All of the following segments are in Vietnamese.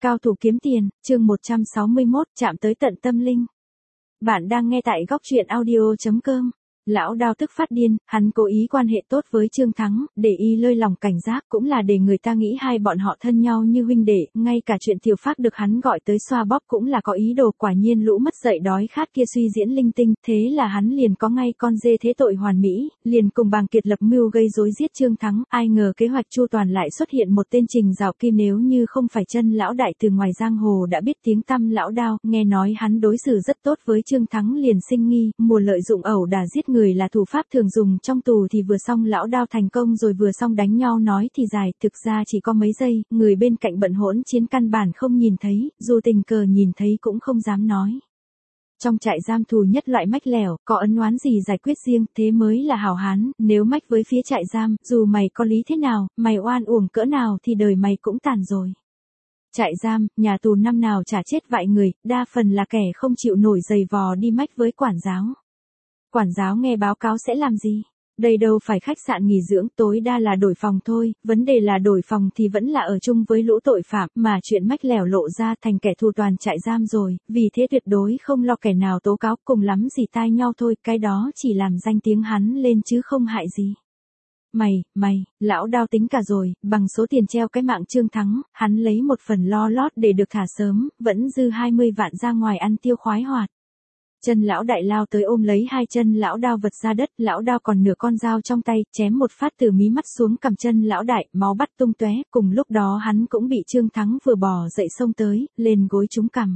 Cao thủ kiếm tiền, chương 161, chạm tới tận tâm linh. Bạn đang nghe tại góc truyện audio.com. Lão Đao tức phát điên, hắn cố ý quan hệ tốt với Trương Thắng, để y lơi lòng cảnh giác, cũng là để người ta nghĩ hai bọn họ thân nhau như huynh đệ, ngay cả chuyện Tiểu Phác được hắn gọi tới xoa bóp cũng là có ý đồ, quả nhiên lũ mất dậy đói khát kia suy diễn linh tinh, thế là hắn liền có ngay con dê thế tội hoàn mỹ, liền cùng Bàng Kiệt lập mưu gây rối giết Trương Thắng, ai ngờ kế hoạch chu toàn lại xuất hiện một tên Trình Giảo Kim, nếu như không phải chân lão đại từ ngoài giang hồ đã biết tiếng tăm Lão Đao, nghe nói hắn đối xử rất tốt với Trương Thắng liền sinh nghi, mùa lợi dụng ẩu đả giết người là thủ pháp thường dùng trong tù thì vừa xong Lão Đao thành công rồi vừa xong đánh nhau nói thì dài, thực ra chỉ có mấy giây, người bên cạnh bận hỗn chiến căn bản không nhìn thấy, dù tình cờ nhìn thấy cũng không dám nói. Trong trại giam thù nhất loại mách lẻo, có ân oán gì giải quyết riêng, thế mới là hảo hán, nếu mách với phía trại giam, dù mày có lý thế nào, mày oan uổng cỡ nào thì đời mày cũng tàn rồi. Trại giam, nhà tù năm nào chả chết vại người, đa phần là kẻ không chịu nổi giày vò đi mách với quản giáo. Quản giáo nghe báo cáo sẽ làm gì? Đây đâu phải khách sạn nghỉ dưỡng, tối đa là đổi phòng thôi, vấn đề là đổi phòng thì vẫn là ở chung với lũ tội phạm, mà chuyện mách lẻo lộ ra thành kẻ thù toàn trại giam rồi, vì thế tuyệt đối không lo kẻ nào tố cáo, cùng lắm gì tai nhau thôi, cái đó chỉ làm danh tiếng hắn lên chứ không hại gì. Mày, Lão Đao tính cả rồi, bằng số tiền treo cái mạng Trương Thắng, hắn lấy một phần lo lót để được thả sớm, vẫn dư 20 vạn ra ngoài ăn tiêu khoái hoạt. Chân lão đại lao tới ôm lấy hai chân Lão Đao vật ra đất, Lão Đao còn nửa con dao trong tay, chém một phát từ mí mắt xuống cằm chân lão đại, máu bắt tung tóe, cùng lúc đó hắn cũng bị Trương Thắng vừa bò dậy xông tới, lên gối trúng cằm.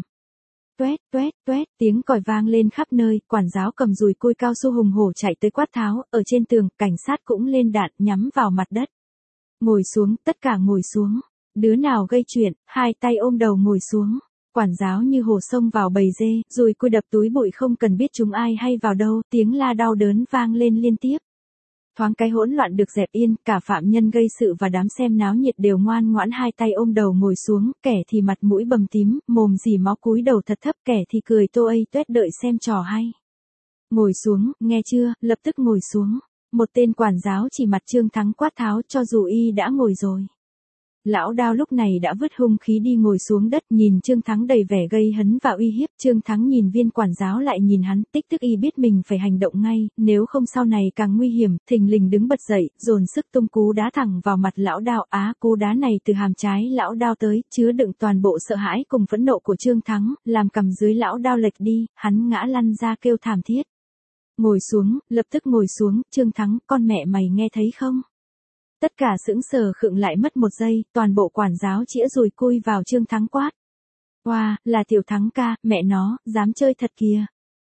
Toét, tiếng còi vang lên khắp nơi, quản giáo cầm dùi cui cao su hùng hổ chạy tới quát tháo, ở trên tường, cảnh sát cũng lên đạn, nhắm vào mặt đất. Ngồi xuống, tất cả ngồi xuống. Đứa nào gây chuyện, hai tay ôm đầu ngồi xuống. Quản giáo như hồ xông vào bầy dê, dùi cui đập túi bụi không cần biết chúng ai hay vào đâu, tiếng la đau đớn vang lên liên tiếp. Thoáng cái hỗn loạn được dẹp yên, cả phạm nhân gây sự và đám xem náo nhiệt đều ngoan ngoãn hai tay ôm đầu ngồi xuống, kẻ thì mặt mũi bầm tím, mồm dì máu cúi đầu thật thấp, kẻ thì cười tô ây tuét đợi xem trò hay. Ngồi xuống, nghe chưa, lập tức ngồi xuống. Một tên quản giáo chỉ mặt Trương Thắng quát tháo cho dù y đã ngồi rồi. Lão Đao lúc này đã vứt hung khí đi ngồi xuống đất, nhìn Trương Thắng đầy vẻ gây hấn và uy hiếp. Trương Thắng nhìn viên quản giáo lại nhìn hắn, tích tức y biết mình phải hành động ngay, nếu không sau này càng nguy hiểm, thình lình đứng bật dậy, dồn sức tung cú đá thẳng vào mặt Lão Đao. Cú đá này từ hàm trái Lão Đao tới, chứa đựng toàn bộ sợ hãi cùng phẫn nộ của Trương Thắng, làm cằm dưới Lão Đao lệch đi, hắn ngã lăn ra kêu thảm thiết. Ngồi xuống, lập tức ngồi xuống, Trương Thắng, con mẹ mày nghe thấy không? Tất cả sững sờ khựng lại mất một giây, toàn bộ quản giáo chĩa dùi cui vào Trương Thắng quát. Wow, là Tiểu Thắng ca, mẹ nó, dám chơi thật kìa.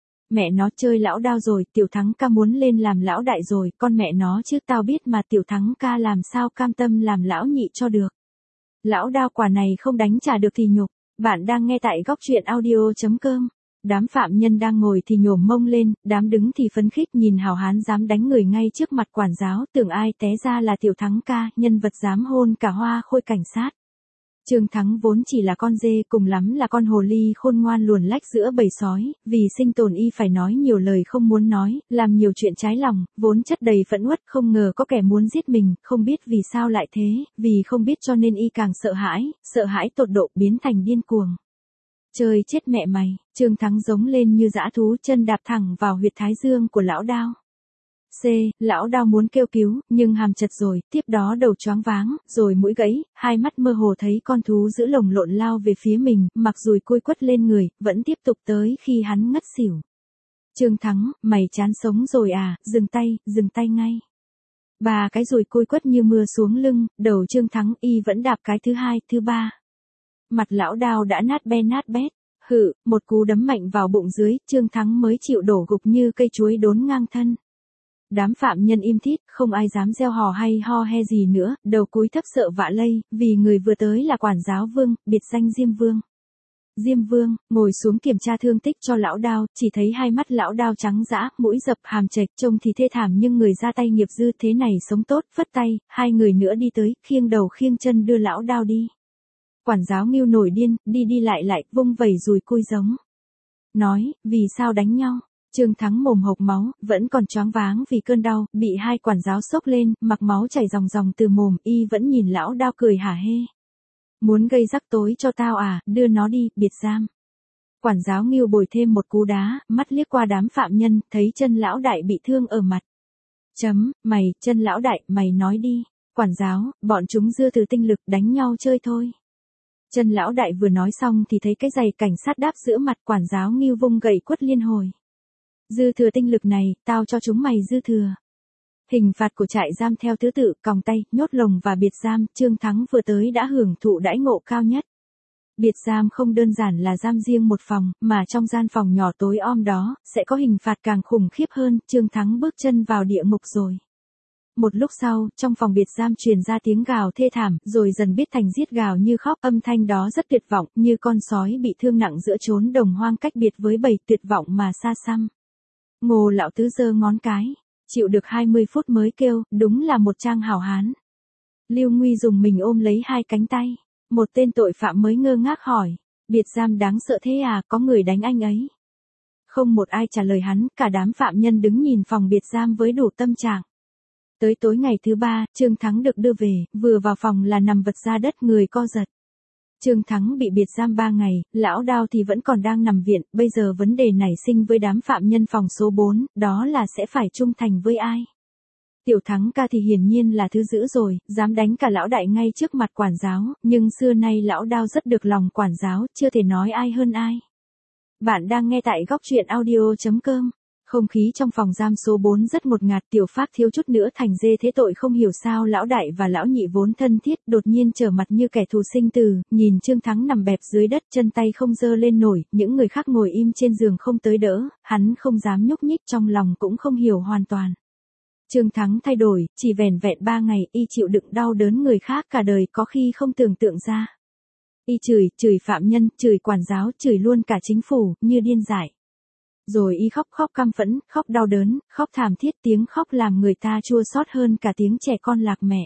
Mẹ nó chơi Lão Đao rồi, Tiểu Thắng ca muốn lên làm lão đại rồi, con mẹ nó chứ tao biết mà Tiểu Thắng ca làm sao cam tâm làm lão nhị cho được. Lão Đao quả này không đánh trả được thì nhục. Bạn đang nghe tại góc truyện audio.com. Đám phạm nhân đang ngồi thì nhổm mông lên, đám đứng thì phấn khích nhìn hảo hán dám đánh người ngay trước mặt quản giáo, tưởng ai té ra là Tiểu Thắng ca, nhân vật dám hôn cả hoa khôi cảnh sát. Trương Thắng vốn chỉ là con dê, cùng lắm là con hồ ly khôn ngoan luồn lách giữa bầy sói, vì sinh tồn y phải nói nhiều lời không muốn nói, làm nhiều chuyện trái lòng, vốn chất đầy phẫn uất, không ngờ có kẻ muốn giết mình, không biết vì sao lại thế, vì không biết cho nên y càng sợ hãi tột độ biến thành điên cuồng. Chơi chết mẹ mày, Trương Thắng giống lên như dã thú, chân đạp thẳng vào huyệt thái dương của Lão Đao. Lão Đao muốn kêu cứu, nhưng hàm chật rồi, tiếp đó đầu choáng váng, rồi mũi gãy, hai mắt mơ hồ thấy con thú giữ lồng lộn lao về phía mình, mặc dùi cui quất lên người, vẫn tiếp tục tới khi hắn ngất xỉu. Trương Thắng, mày chán sống rồi à, dừng tay ngay. Ba cái dùi cui quất như mưa xuống lưng, đầu Trương Thắng y vẫn đạp cái thứ hai, thứ ba. Mặt Lão Đao đã nát bét. Một cú đấm mạnh vào bụng dưới, Trương Thắng mới chịu đổ gục như cây chuối đốn ngang thân. Đám phạm nhân im thít, không ai dám reo hò hay ho he gì nữa, đầu cúi thấp sợ vạ lây, vì người vừa tới là quản giáo Vương, biệt danh Diêm Vương. Diêm Vương, ngồi xuống kiểm tra thương tích cho Lão Đao, chỉ thấy hai mắt Lão Đao trắng dã, mũi dập, hàm chệch, trông thì thê thảm nhưng người ra tay nghiệp dư, thế này sống tốt, phất tay, hai người nữa đi tới, khiêng đầu khiêng chân đưa Lão Đao đi. Quản giáo Ngưu nổi điên, đi lại, vung vẩy dùi cui giống. Nói, vì sao đánh nhau? Trương Thắng mồm hộc máu, vẫn còn choáng váng vì cơn đau, bị hai quản giáo xốc lên, mặc máu chảy ròng ròng từ mồm, y vẫn nhìn Lão Đao cười hả hê. Muốn gây rắc rối cho tao à, đưa nó đi, biệt giam. Quản giáo Ngưu bồi thêm một cú đá, mắt liếc qua đám phạm nhân, thấy chân lão đại bị thương ở mặt. Mày, chân lão đại, mày nói đi. Quản giáo, bọn chúng dư thừa tinh lực đánh nhau chơi thôi. Chân lão đại vừa nói xong thì thấy cái giày cảnh sát đáp giữa mặt. Quản giáo Ngưu vung gậy quất liên hồi. Dư thừa tinh lực này, tao cho chúng mày dư thừa. Hình phạt của trại giam theo thứ tự, còng tay, nhốt lồng và biệt giam. Trương Thắng vừa tới đã hưởng thụ đãi ngộ cao nhất. Biệt giam không đơn giản là giam riêng một phòng, mà trong gian phòng nhỏ tối om đó, sẽ có hình phạt càng khủng khiếp hơn. Trương Thắng bước chân vào địa ngục rồi. Một lúc sau, trong phòng biệt giam truyền ra tiếng gào thê thảm, rồi dần biết thành giết gào như khóc. Âm thanh đó rất tuyệt vọng, như con sói bị thương nặng giữa chốn đồng hoang cách biệt với bầy, tuyệt vọng mà xa xăm. Ngô lão tứ giơ ngón cái, chịu được 20 phút mới kêu, đúng là một trang hảo hán. Lưu Nguy dùng mình ôm lấy hai cánh tay. Một tên tội phạm mới ngơ ngác hỏi, biệt giam đáng sợ thế à, có người đánh anh ấy? Không một ai trả lời hắn, cả đám phạm nhân đứng nhìn phòng biệt giam với đủ tâm trạng. Tới tối ngày thứ 3, Trương Thắng được đưa về, vừa vào phòng là nằm vật ra đất, người co giật. Trương Thắng bị biệt giam 3 ngày, lão Đao thì vẫn còn đang nằm viện. Bây giờ vấn đề nảy sinh với đám phạm nhân phòng số 4, đó là sẽ phải trung thành với ai? Tiểu Thắng ca thì hiển nhiên là thứ dữ rồi, dám đánh cả lão đại ngay trước mặt quản giáo, nhưng xưa nay lão Đao rất được lòng quản giáo, chưa thể nói ai hơn ai. Bạn đang nghe tại góc truyện audio.com. Không khí trong phòng giam số 4 rất ngột ngạt. Tiểu Phác thiếu chút nữa thành dê thế tội. Không hiểu sao lão đại và lão nhị vốn thân thiết, đột nhiên trở mặt như kẻ thù sinh tử. Nhìn Trương Thắng nằm bẹp dưới đất, chân tay không giơ lên nổi, những người khác ngồi im trên giường không tới đỡ, hắn không dám nhúc nhích, trong lòng cũng không hiểu hoàn toàn. Trương Thắng thay đổi, chỉ vẻn vẹn 3 ngày, y chịu đựng đau đớn người khác cả đời, có khi không tưởng tượng ra. Y chửi phạm nhân, chửi quản giáo, chửi luôn cả chính phủ, như điên dại. Rồi y khóc căm phẫn, khóc đau đớn, khóc thảm thiết, tiếng khóc làm người ta chua xót hơn cả tiếng trẻ con lạc mẹ.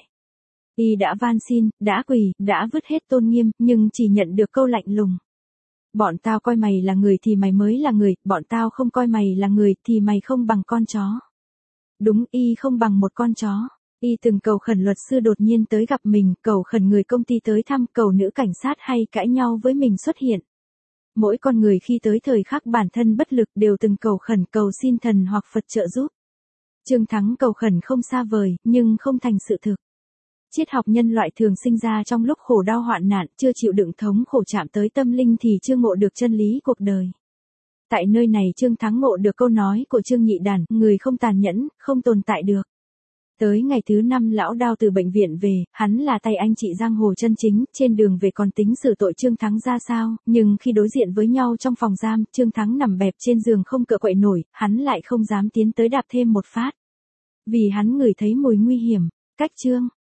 Y đã van xin, đã quỳ, đã vứt hết tôn nghiêm, nhưng chỉ nhận được câu lạnh lùng. Bọn tao coi mày là người thì mày mới là người, bọn tao không coi mày là người thì mày không bằng con chó. Đúng, y không bằng một con chó. Y từng cầu khẩn luật sư đột nhiên tới gặp mình, cầu khẩn người công ty tới thăm, cầu nữ cảnh sát hay cãi nhau với mình xuất hiện. Mỗi con người khi tới thời khắc bản thân bất lực đều từng cầu khẩn, cầu xin thần hoặc Phật trợ giúp. Trương Thắng cầu khẩn không xa vời, nhưng không thành sự thực. Triết học nhân loại thường sinh ra trong lúc khổ đau hoạn nạn, chưa chịu đựng thống khổ chạm tới tâm linh thì chưa ngộ được chân lý cuộc đời. Tại nơi này Trương Thắng ngộ được câu nói của Trương Nhị Đản, người không tàn nhẫn, không tồn tại được. Tới ngày thứ 5 lão Đao từ bệnh viện về, hắn là tay anh chị giang hồ chân chính, trên đường về còn tính xử tội Trương Thắng ra sao, nhưng khi đối diện với nhau trong phòng giam, Trương Thắng nằm bẹp trên giường không cựa quậy nổi, hắn lại không dám tiến tới đạp thêm một phát. Vì hắn ngửi thấy mùi nguy hiểm, cách Trương